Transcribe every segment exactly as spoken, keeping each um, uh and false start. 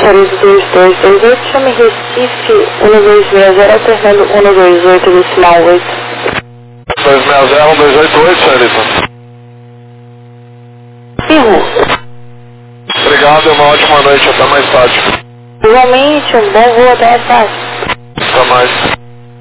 Paris dois dois dois oito, chame Recife um dois seis zero, alternando um dois oito, decimal oito. dois seis zero, um dois oito oito, senhorita. Erro. Obrigado, uma ótima noite, até mais tarde. Igualmente, um bom voo, até mais tarde. Até mais.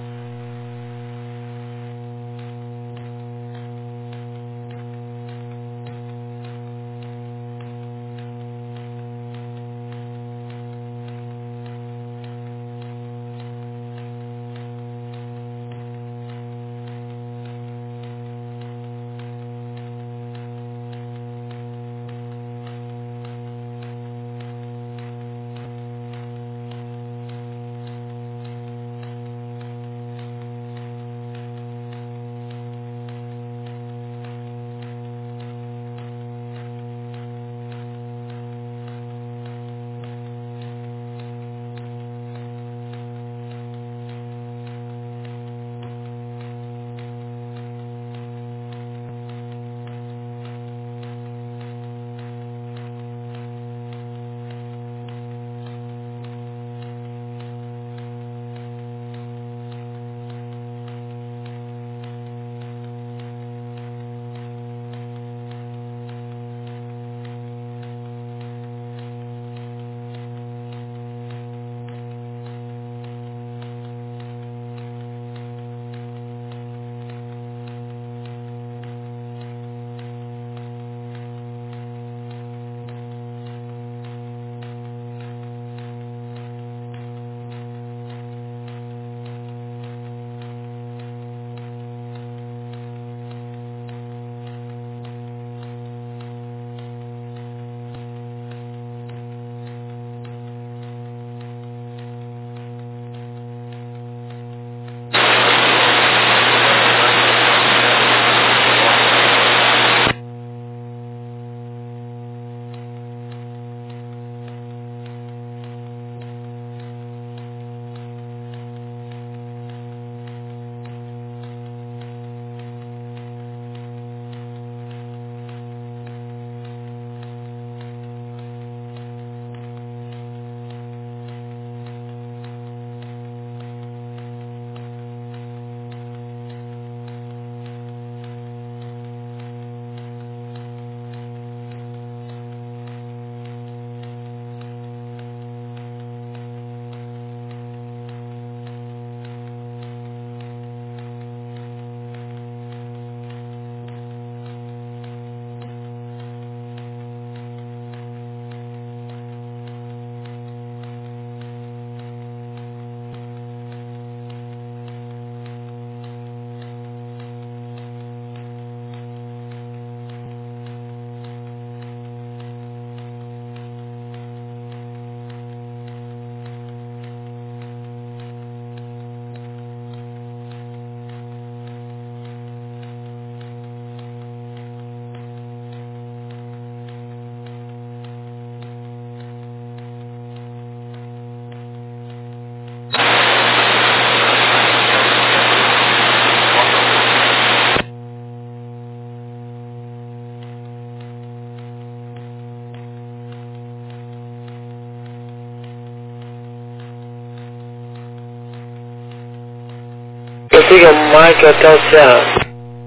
Prossiga Mike Hotel Serra.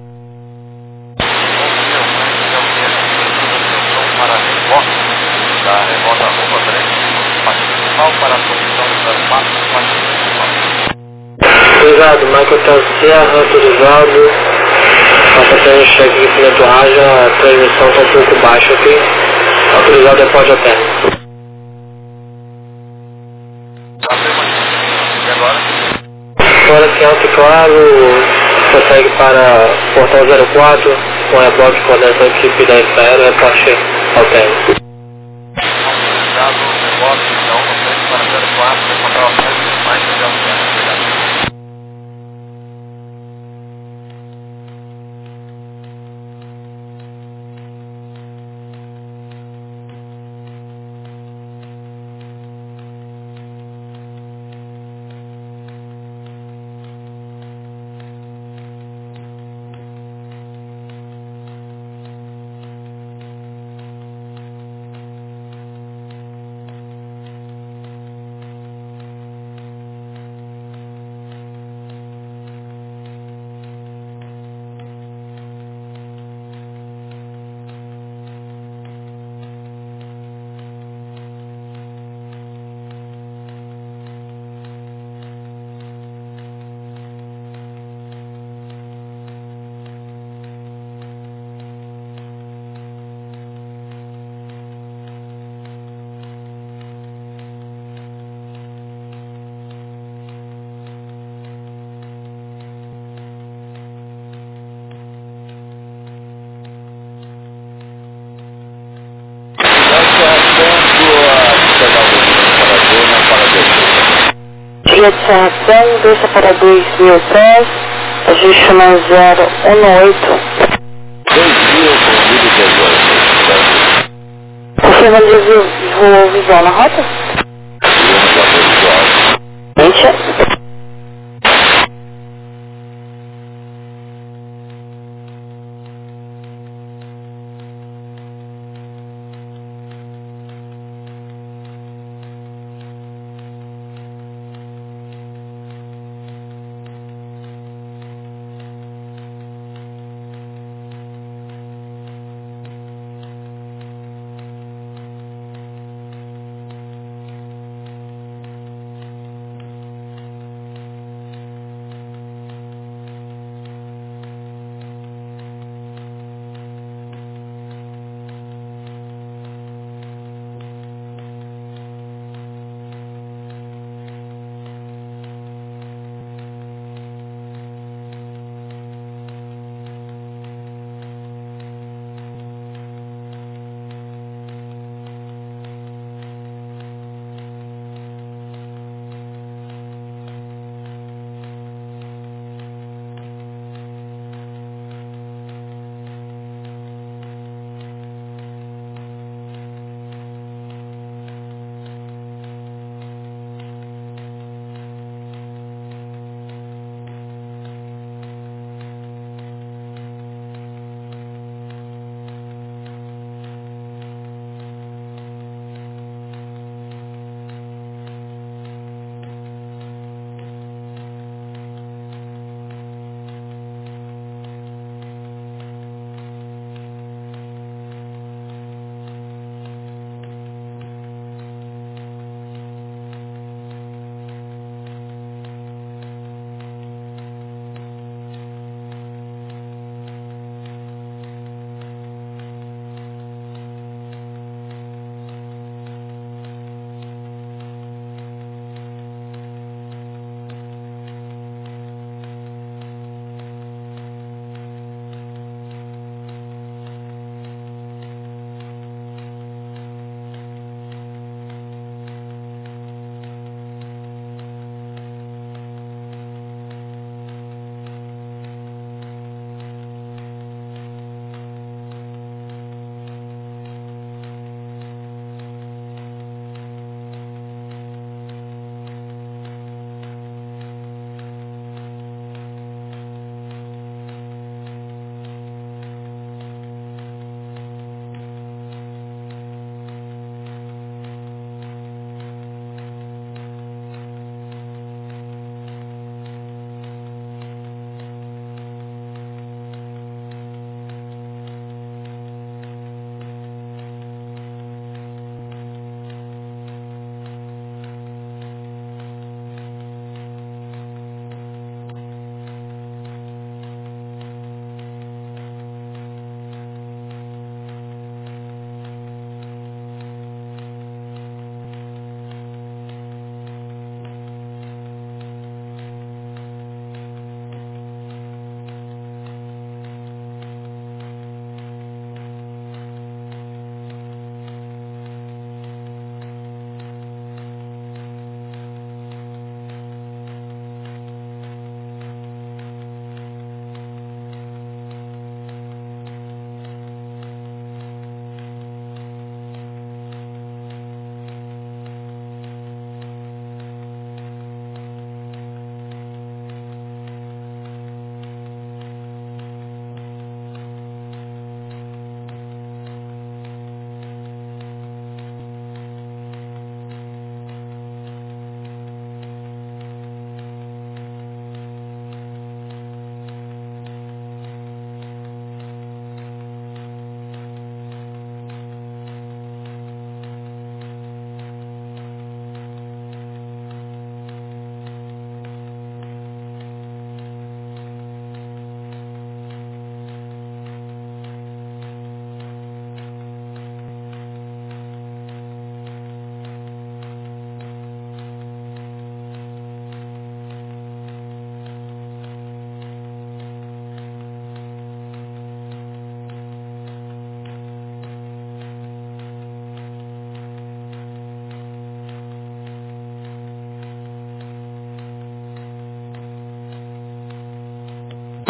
Para a resposta da remota Rua três, principal para a posição das quatro principais. Obrigado, Mike Hotel Serra, autorizado. Passa até o check-in na torragem, a transmissão está um pouco baixa aqui. Autorizado é pode até. E agora? Agora que alto e claro, prossegue para portão zero quatro, com a bloco de coordenação da equipe da F A E, reporte ao término. Autorizado, rebote, então, vocês para zero quatro, encontrar as mais mais de obrigado. Via de Serra Céu, desça para dois mil pés, ajuste mais zero um oito. dois mil com mil e dezoito. Confirma de voo visual na rota? Gente.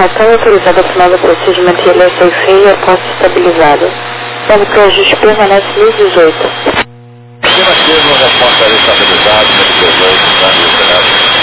Ação autorizada final do procedimento e L S I feia e a posse estabilizada. Deve que o ajuste permanece mil e dezoito. Estimativa, uma resposta estabilizada, mil e dezoito, tá? Obrigado.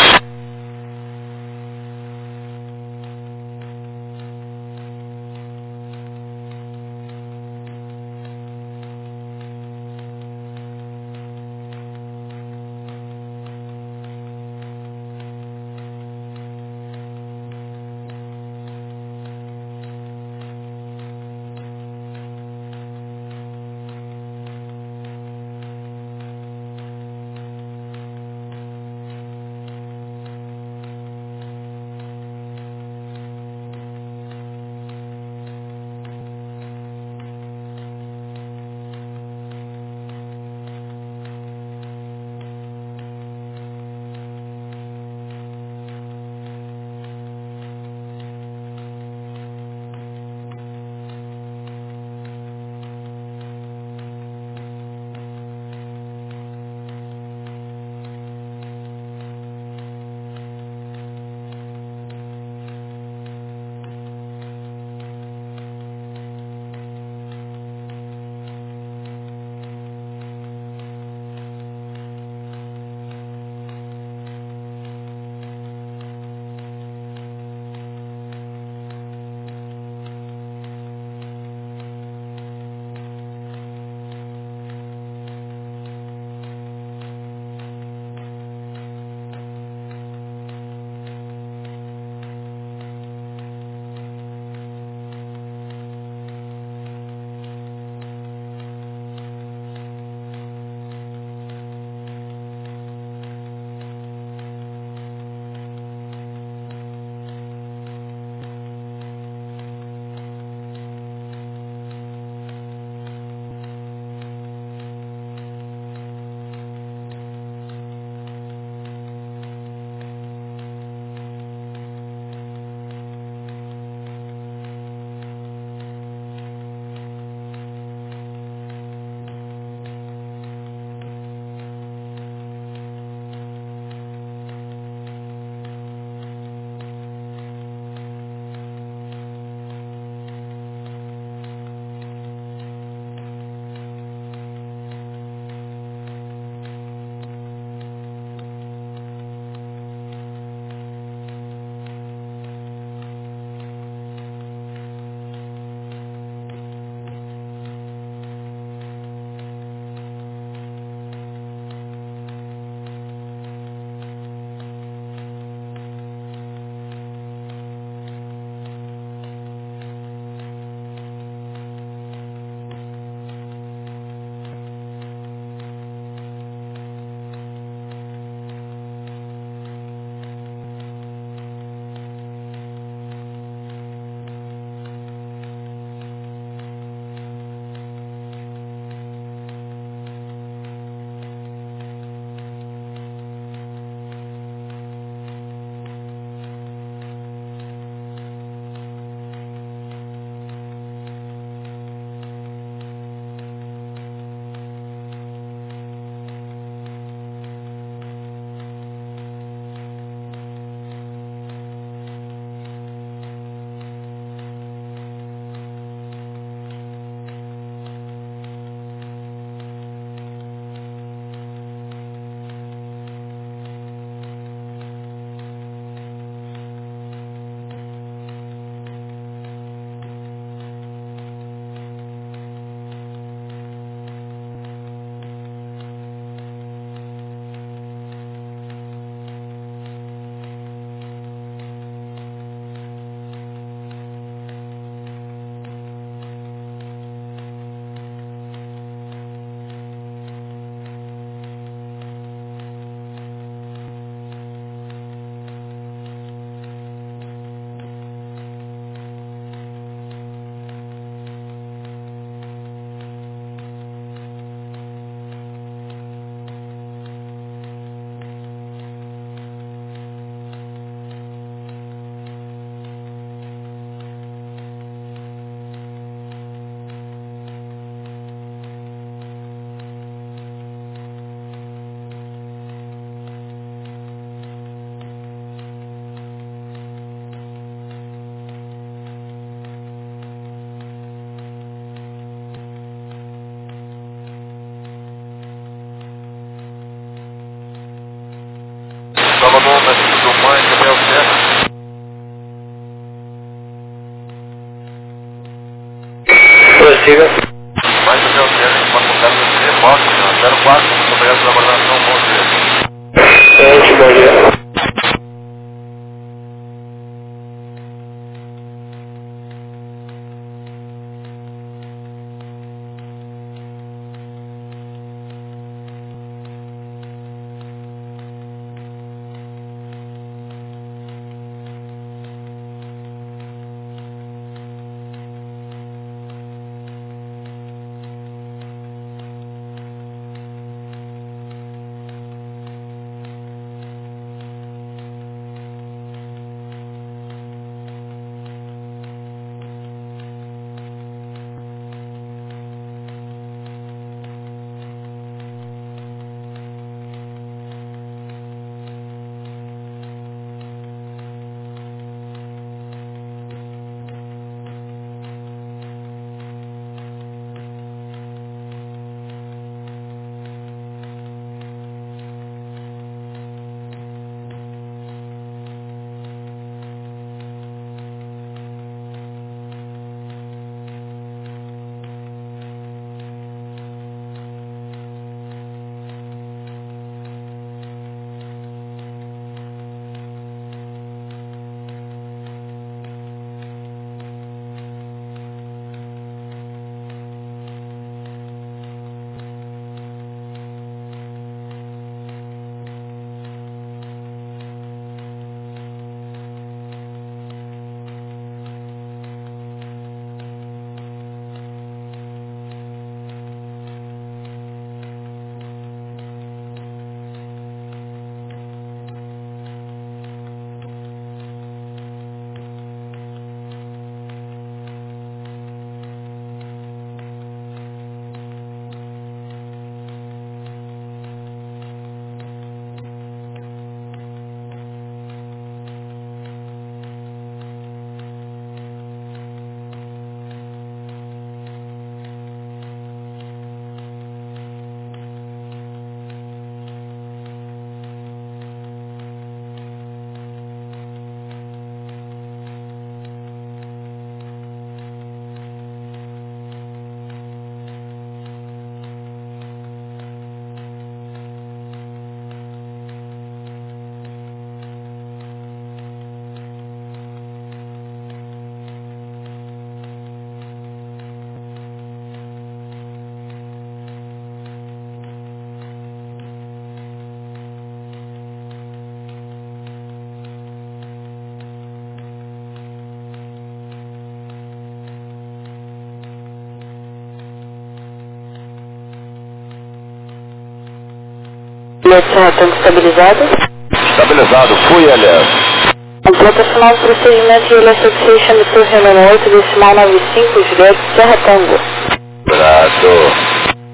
Juliette Serra Tango estabilizado. Estabilizado, fui, aliás. Completa final do procedimento I L S Association do seu Renan oito, decimal nove cinco, Juliette Serra Tango. Obrigado.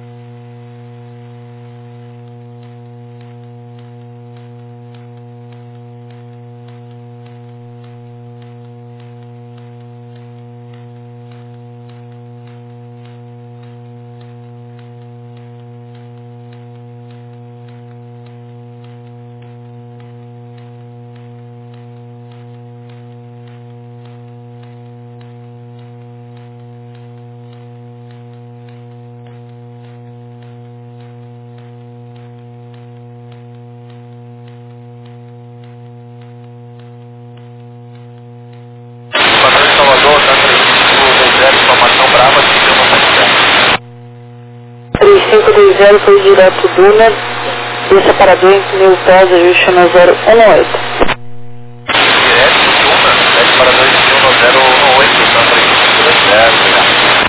três cinco dois zero foi direto Duna, e separador em mil pés, ajuste no zero um oito. Direto Duna, sete para dois mil no zero um oito, então três cinco dois zero, obrigado.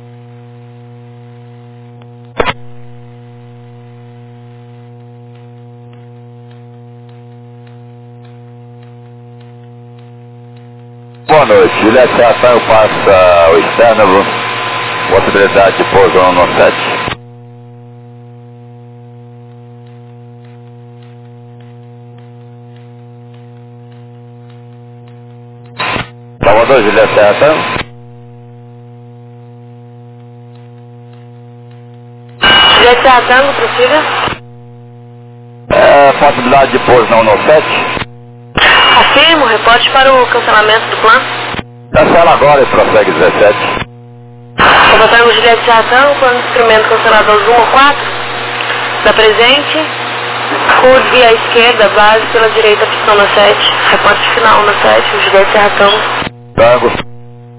Boa noite, Juliette Serra Tango passa o externo, possibilidade de pouso no sete. Salvador, Juliette Serra Tango. Juliette Serra Tango, prossiga. É, possibilidade de pouso não no sete. Afirmo, reporte para o cancelamento do plano. Cancela agora e prossegue dezessete. Salvatore Juliette Serra Tango, plano de instrumento cancelado aos um ou quatro. Da presente, Hood via esquerda, base pela direita, pistão na sete. Reporte final na sete, Juliette Serra Tango. Tango.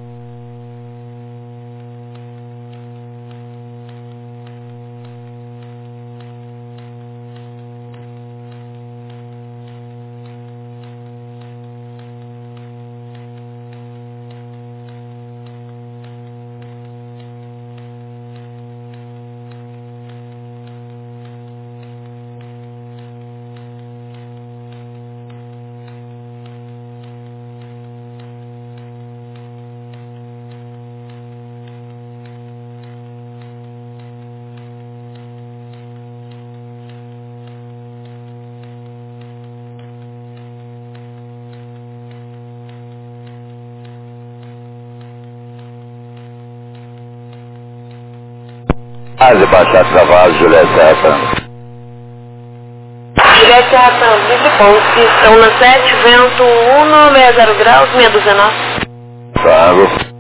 Base baixar cavalo, Juliette Serra Tango. Juliette Serra Tango, vinte pontos. Estão na sete, vento um, sessenta e zero graus, seiscentos e dezenove. Tango.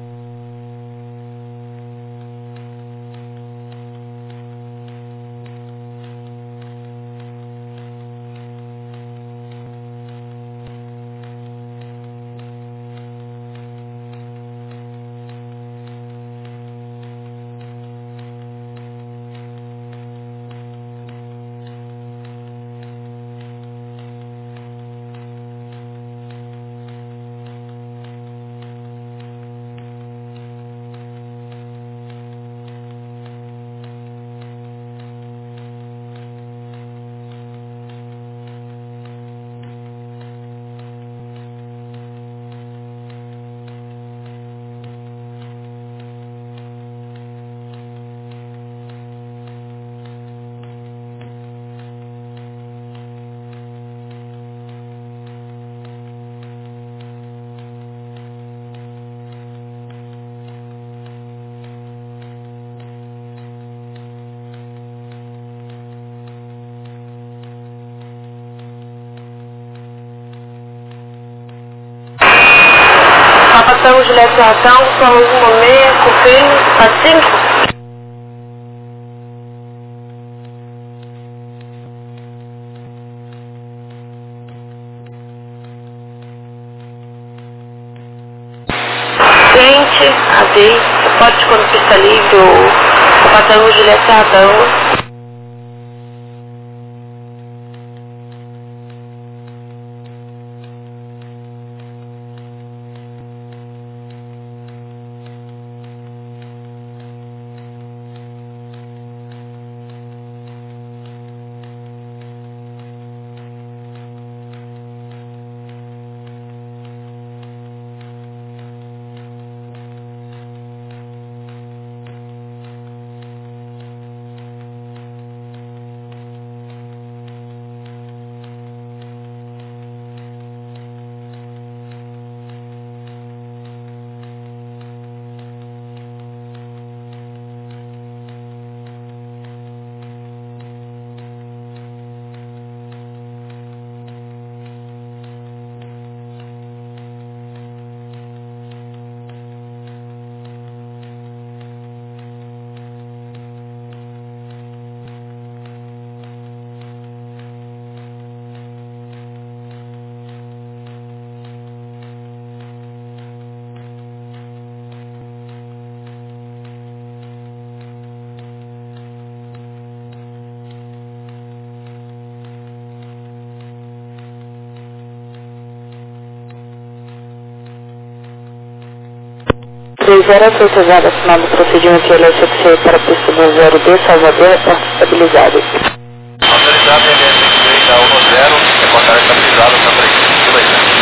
Passamos Juliette Serra Tango, somos uma meia, confirme, a cinco. Frente, A D, pode quando pista livre ou passamos Juliette Serra Tango. três zero, autorizado assinado o procedimento L S F C para a pista do zero D, Salvador, porta estabilizada. Autorizado L S F C da um zero, reportar estabilizado, tá por aqui. Tudo aí.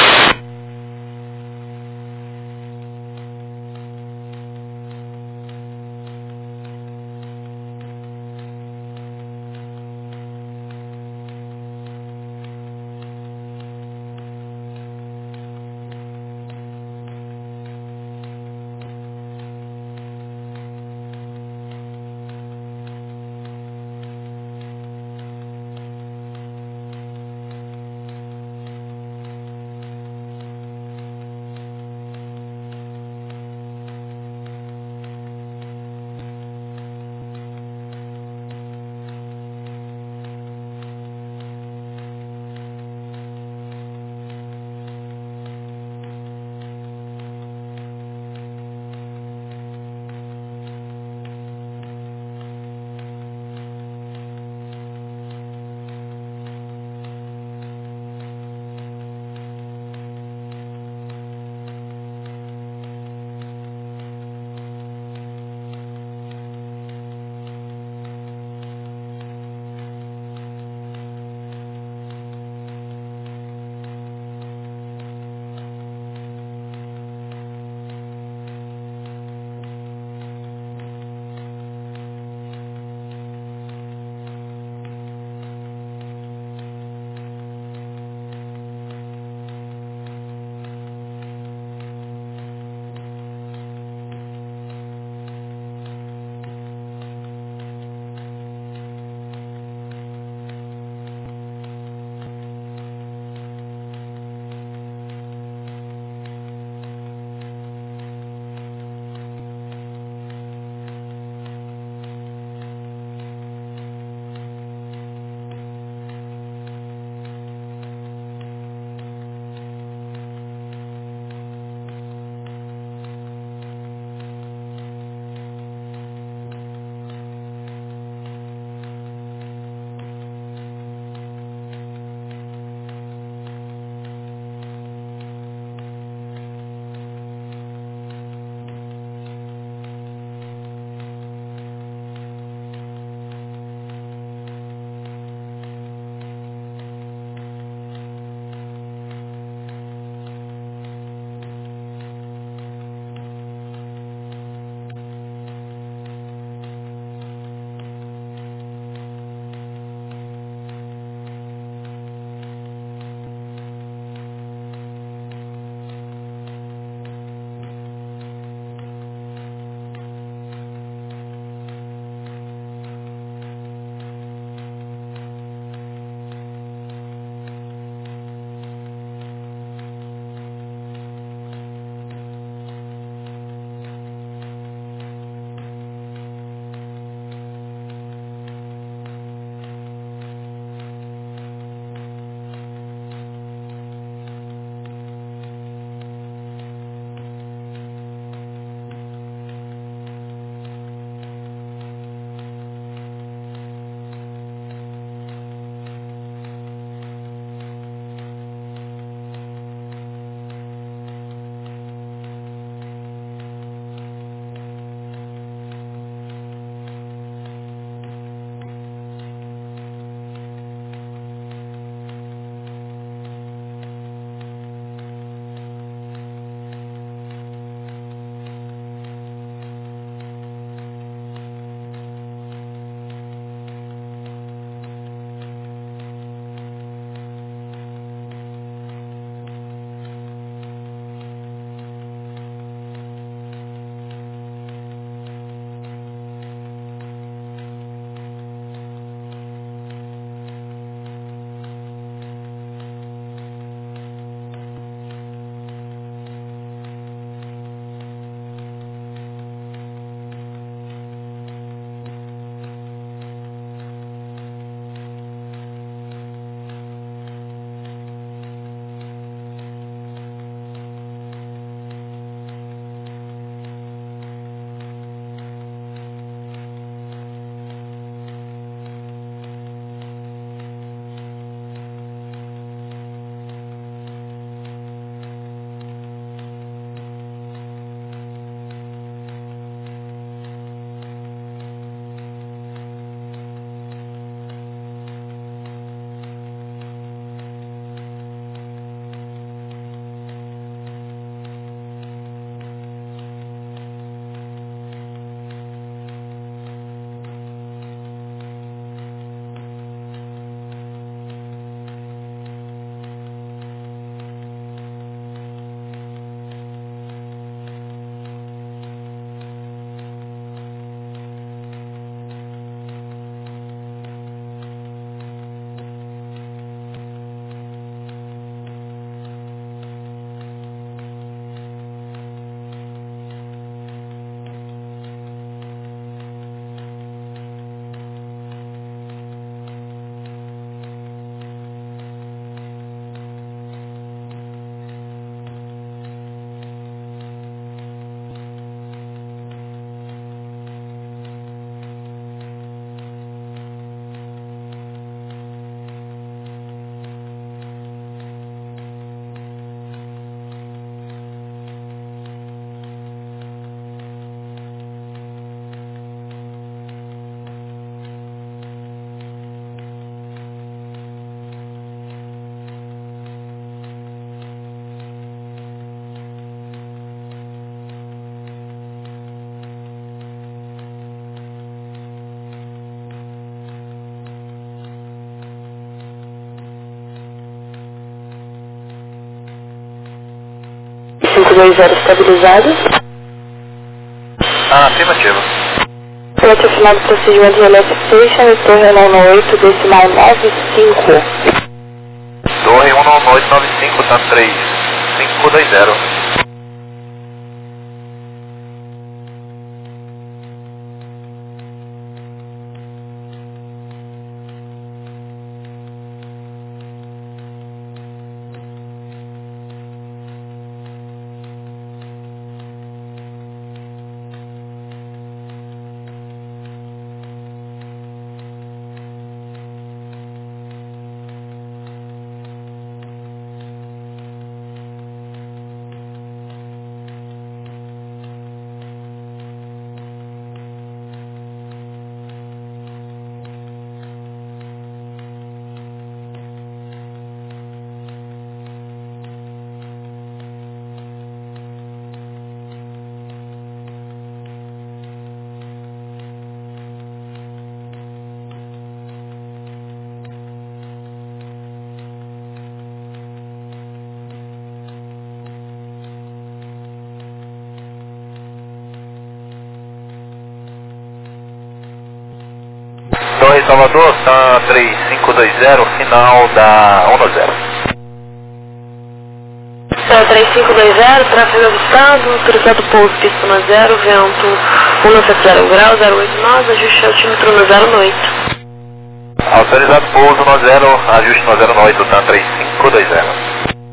dois zero estabilizado. Ah, afirmativo. Pronto, ao final do procedimento de Electrification, estou Renan oito, decimal nove cinco. Torre um nove oito nove cinco, tá três cinco dois zero. Torre Salvador, tá três cinco dois zero, final da um zero. Tá três cinco dois zero, tráfego avistado, autorizado pouso, pista no zero, vento um sete zero grau, zero oito nove, ajuste altímetro no zero oito. Autorizado pouso no zero, ajuste no zero oito, tá três cinco dois zero.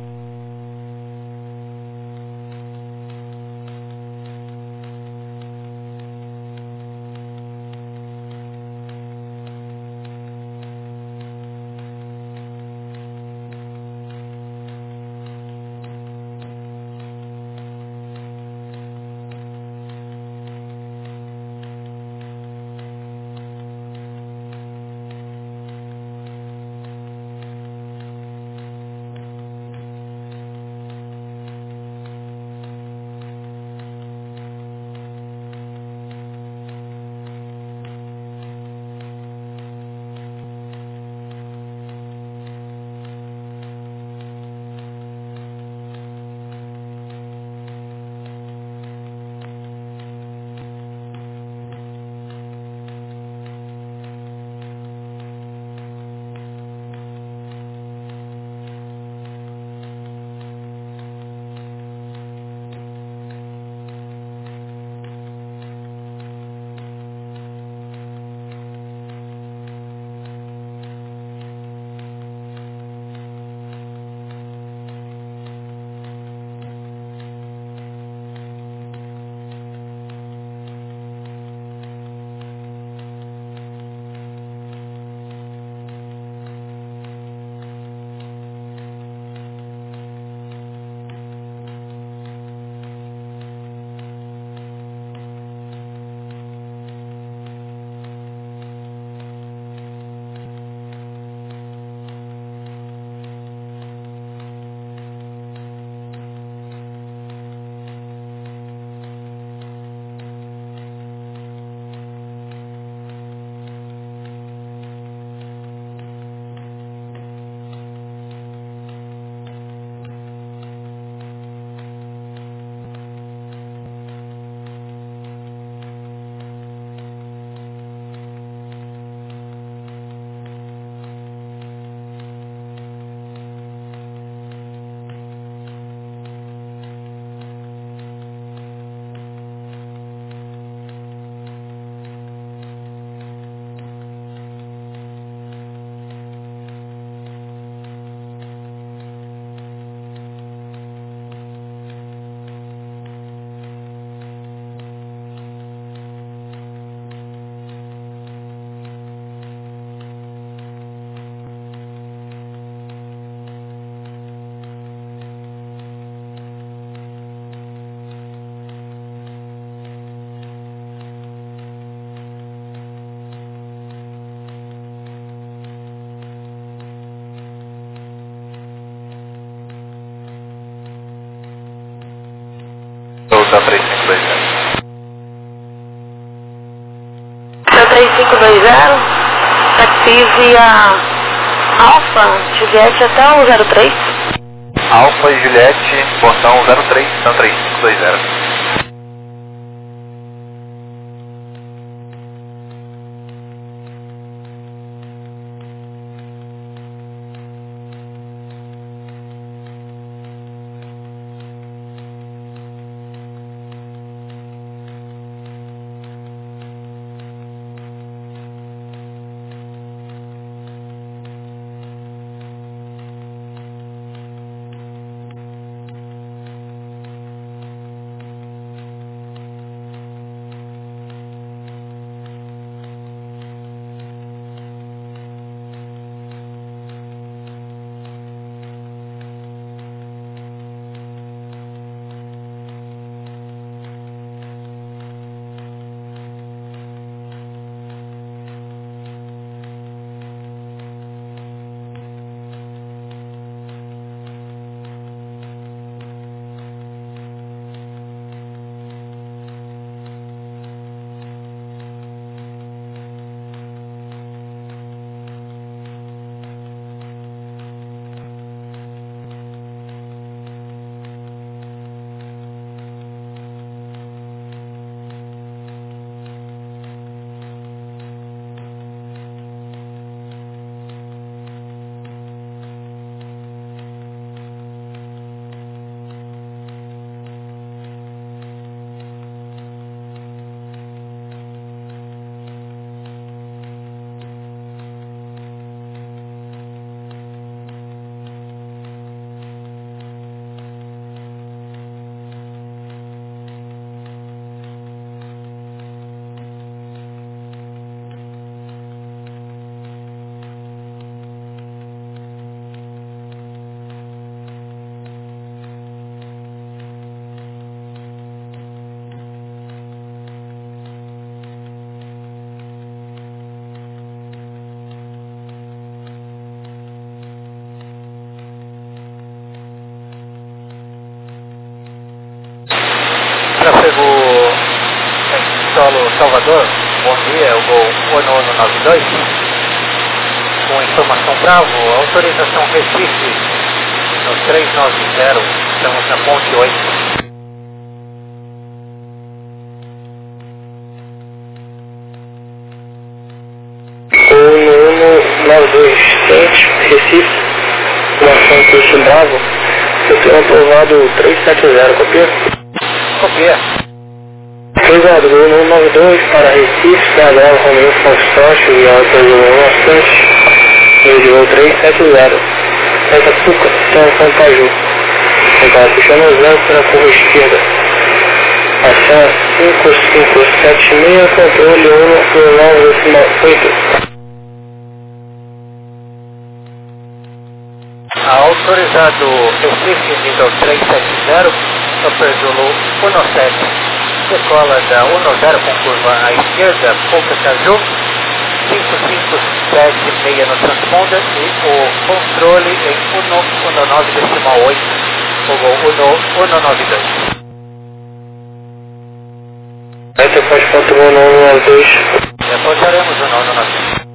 Da três cinco dois zero. Da três cinco dois zero, taxi via Alfa, Juliette até o zero três. Alfa e Juliette, portão zero três, então três cinco dois zero. Tráfego solo Salvador, bom dia, o voo um nove nove dois, com informação Bravo, autorização Recife, no três nove zero, estamos na ponte oito. um nove dois, Centro, Recife, informação curso Bravo, eu tenho aprovado trezentos e setenta, copia? Copia. Obrigado, um nove dois para Recife, da Bravo, Romeu Fonsoche, e alta do Bastante, meio de voo trezentos e setenta, Santa Puca, São Caju. Agora, puxando zero para a curva esquerda. Ação cinco cinco sete seis, controle um nove oito. Autorizado Recife, nível trezentos e setenta, Super Zulu um sete, decola da um zero com curva à esquerda, Pouca Caju, cinco cinco sete seis no transponder e o controle em um nove decimal oito, o voo um nove dois. Depois ponto um nove dois. Reportaremos o um nove dois.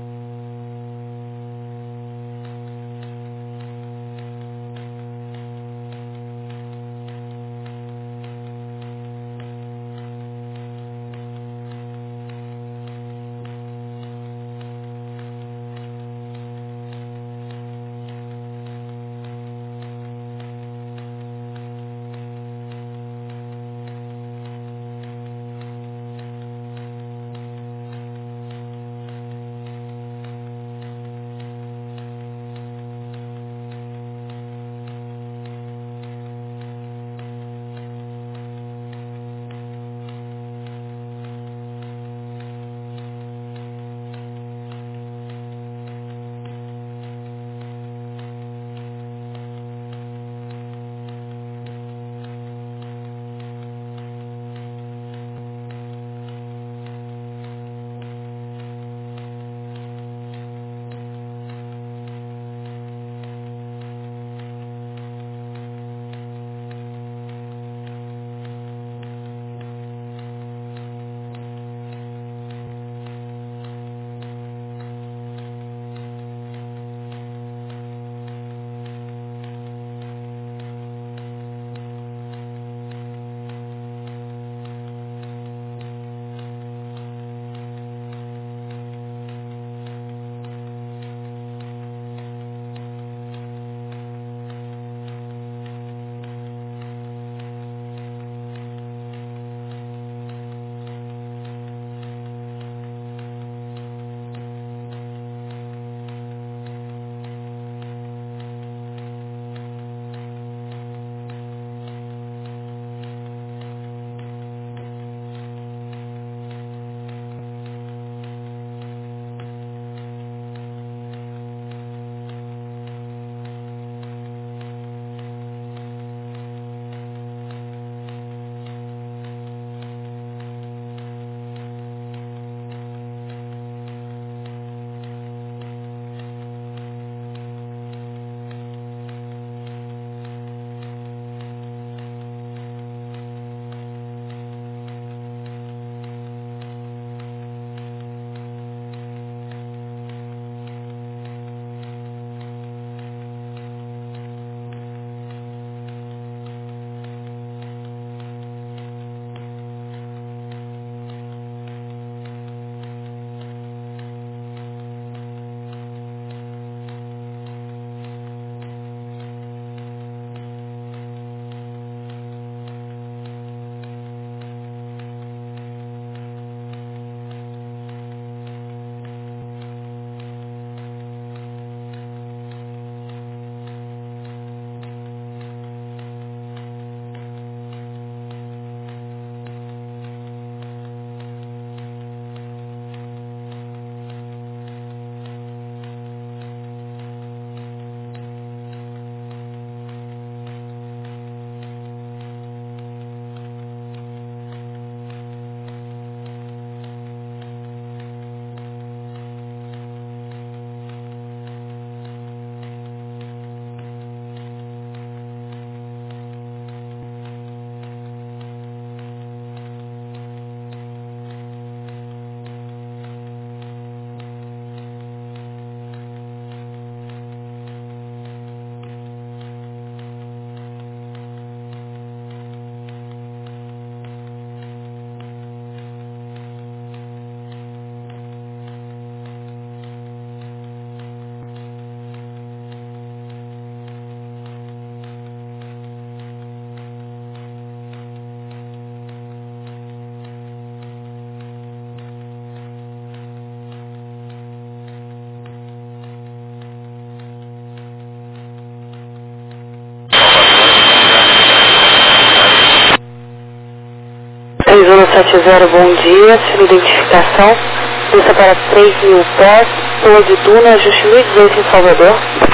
sete zero, bom dia, sua identificação, desça para três mil pés, Pula de Duna, ajuste mil e dezoito em Salvador.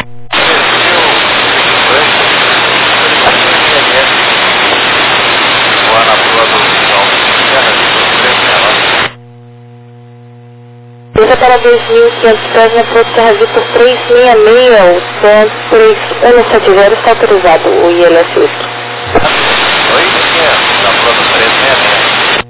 Desça para dois mil e quinhentos pés na Porto Serra Vitor três seis seis, o ponto três um sete zero está autorizado, o I L S oito. dois mil e quinhentos, na Porto três seis seis.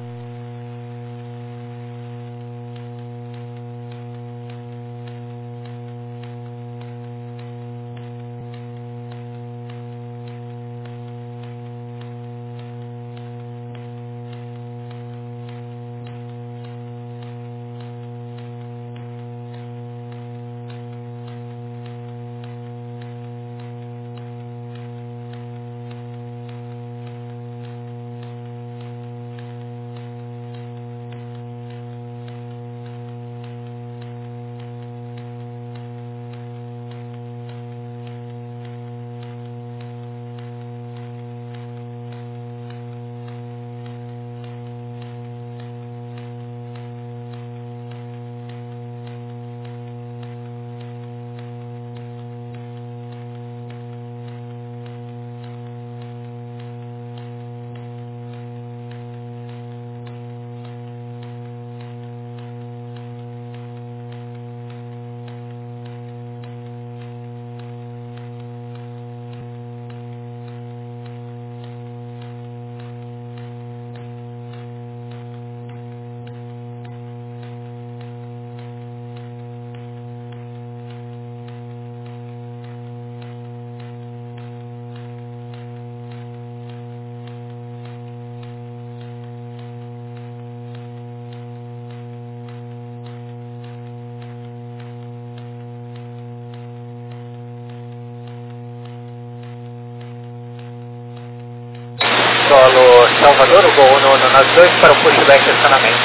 Solo Salvador, o Gol uno uno nove dois para o pushback de estacionamento.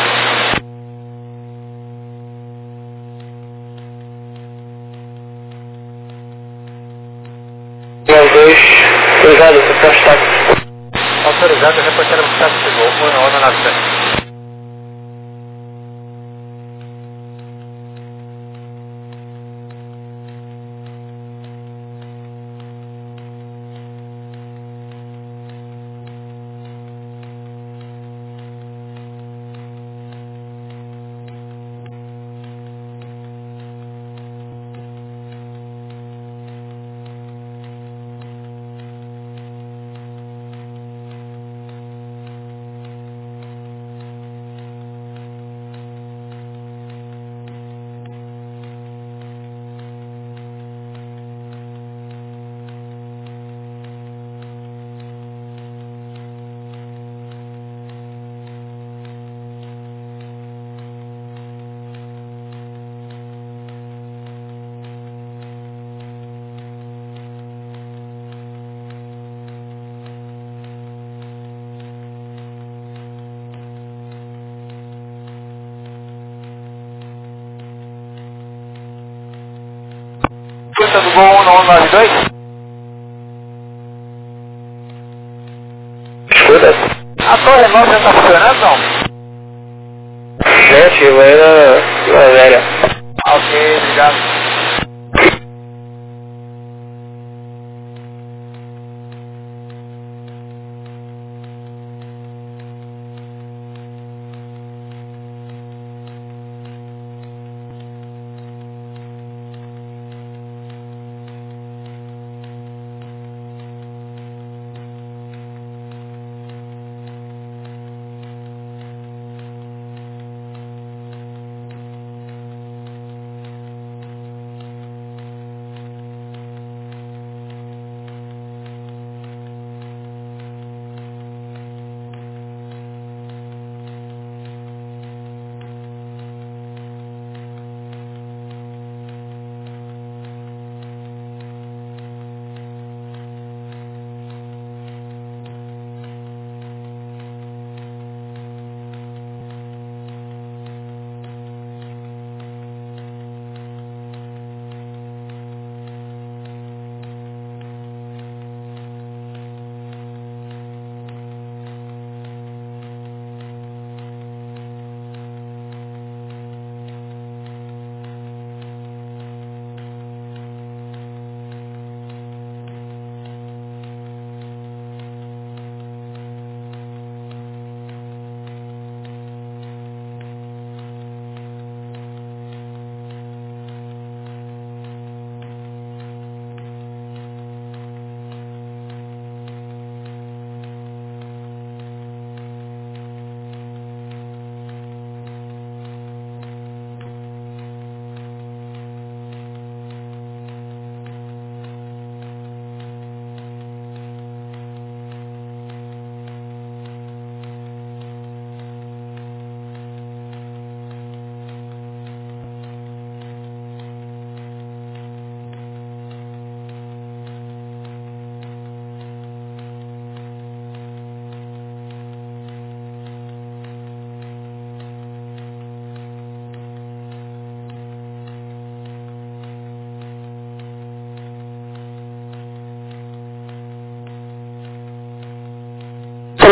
nove dois, autorizado, reporte táxi. Autorizado, reportar o táxi de Gol uno uno nove dois. Pista do Gol uno uno nove dois. Escuta. A torre nova está funcionando, não? Negativo, aí na, na velha. Ok, obrigado.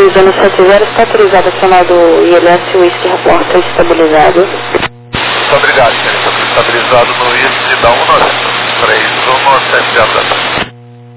Cruzeiro sete zero, está autorizado a chamar do I L S, o Whisky reporta estabilizado. Muito obrigado, senhor. Estabilizado no I S da um nove três um sete zero.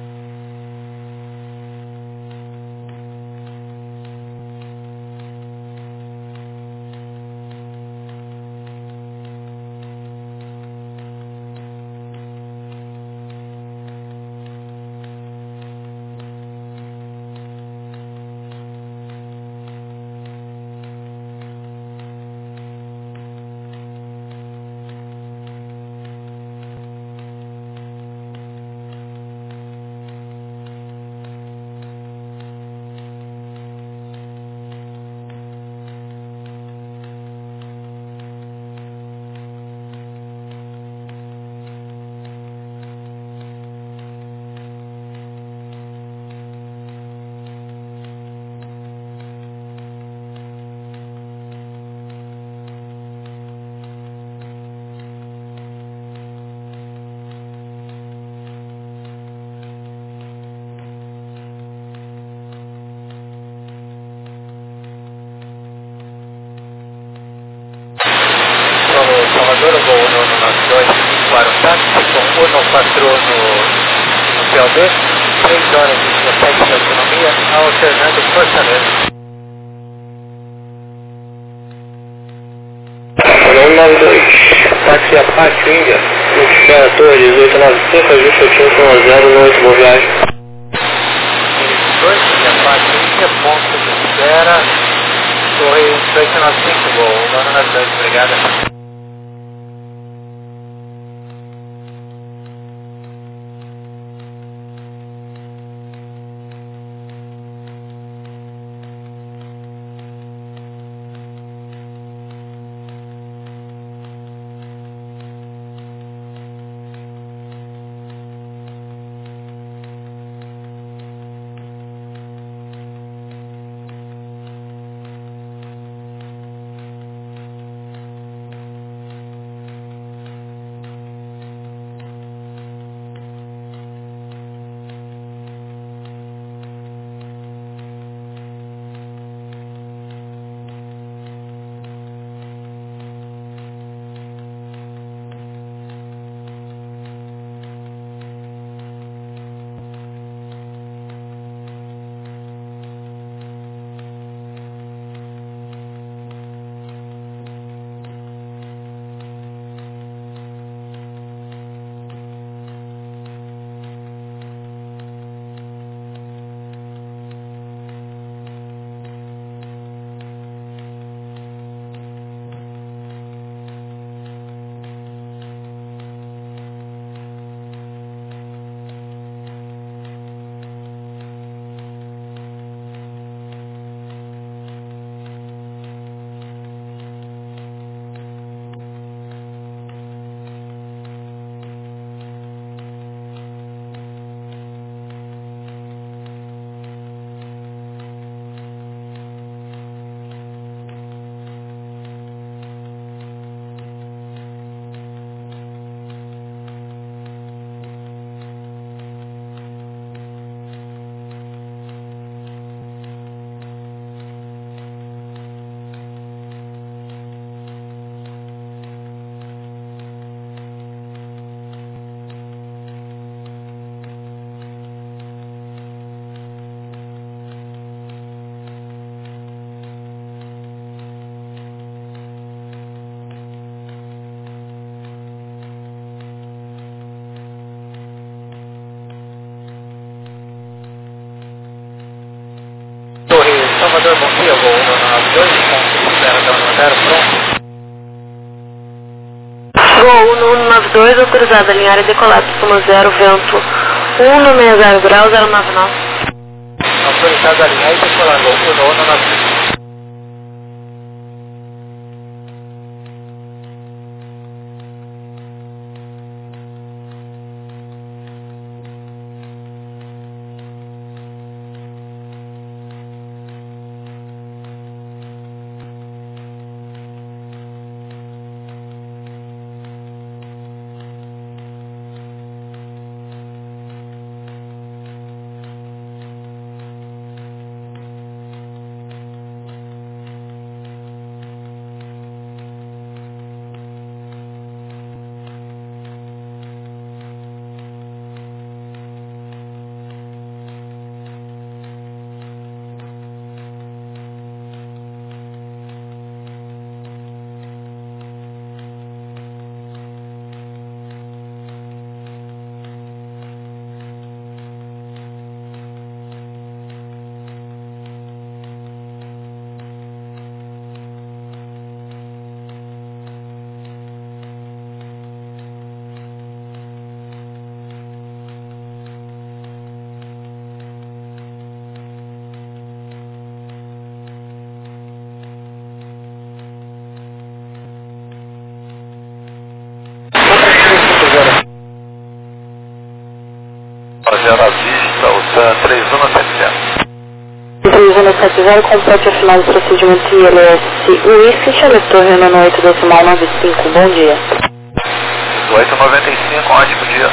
Salvador, voo uno uno nove dois, para o táxi com uno quatro no, no P O D, três horas e dezessete de autonomia, alternando Fortaleza. um nove dois, táxi Apache Índia, notificar a torre dezoito nove cinco, ajuste oito um zero no oito, boa viagem. dois de Apache Índia, ponto de espera, torre dezoito nove cinco, voo uno uno nove dois, obrigado. Salvador, bom dia, voo uno uno nove dois, ponto de espera da um zero, pronto. Voo uno uno nove dois, autorizado a alinhar e decolar para zero, vento um seis zero grau, zero nove nove. Autorizado a alinhar e decolar, voo uno uno nove dois. sete zero, complete a final do procedimento I L S Whisky, Charlie Torre, nono oito decimal nove cinco, bom dia. oito noventa e cinco, ótimo dia.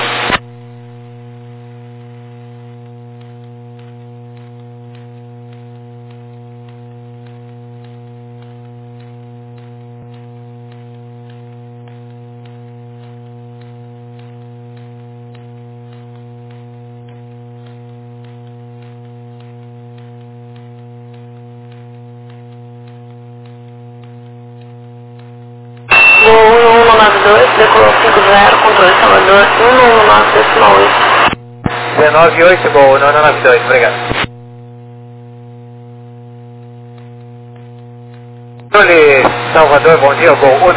um um nove dois, decolou cinco zero, controle Salvador, um um nove decimal oito. dezenove oito, Gol um um nove dois, obrigado. Controle Salvador, bom dia, Gol um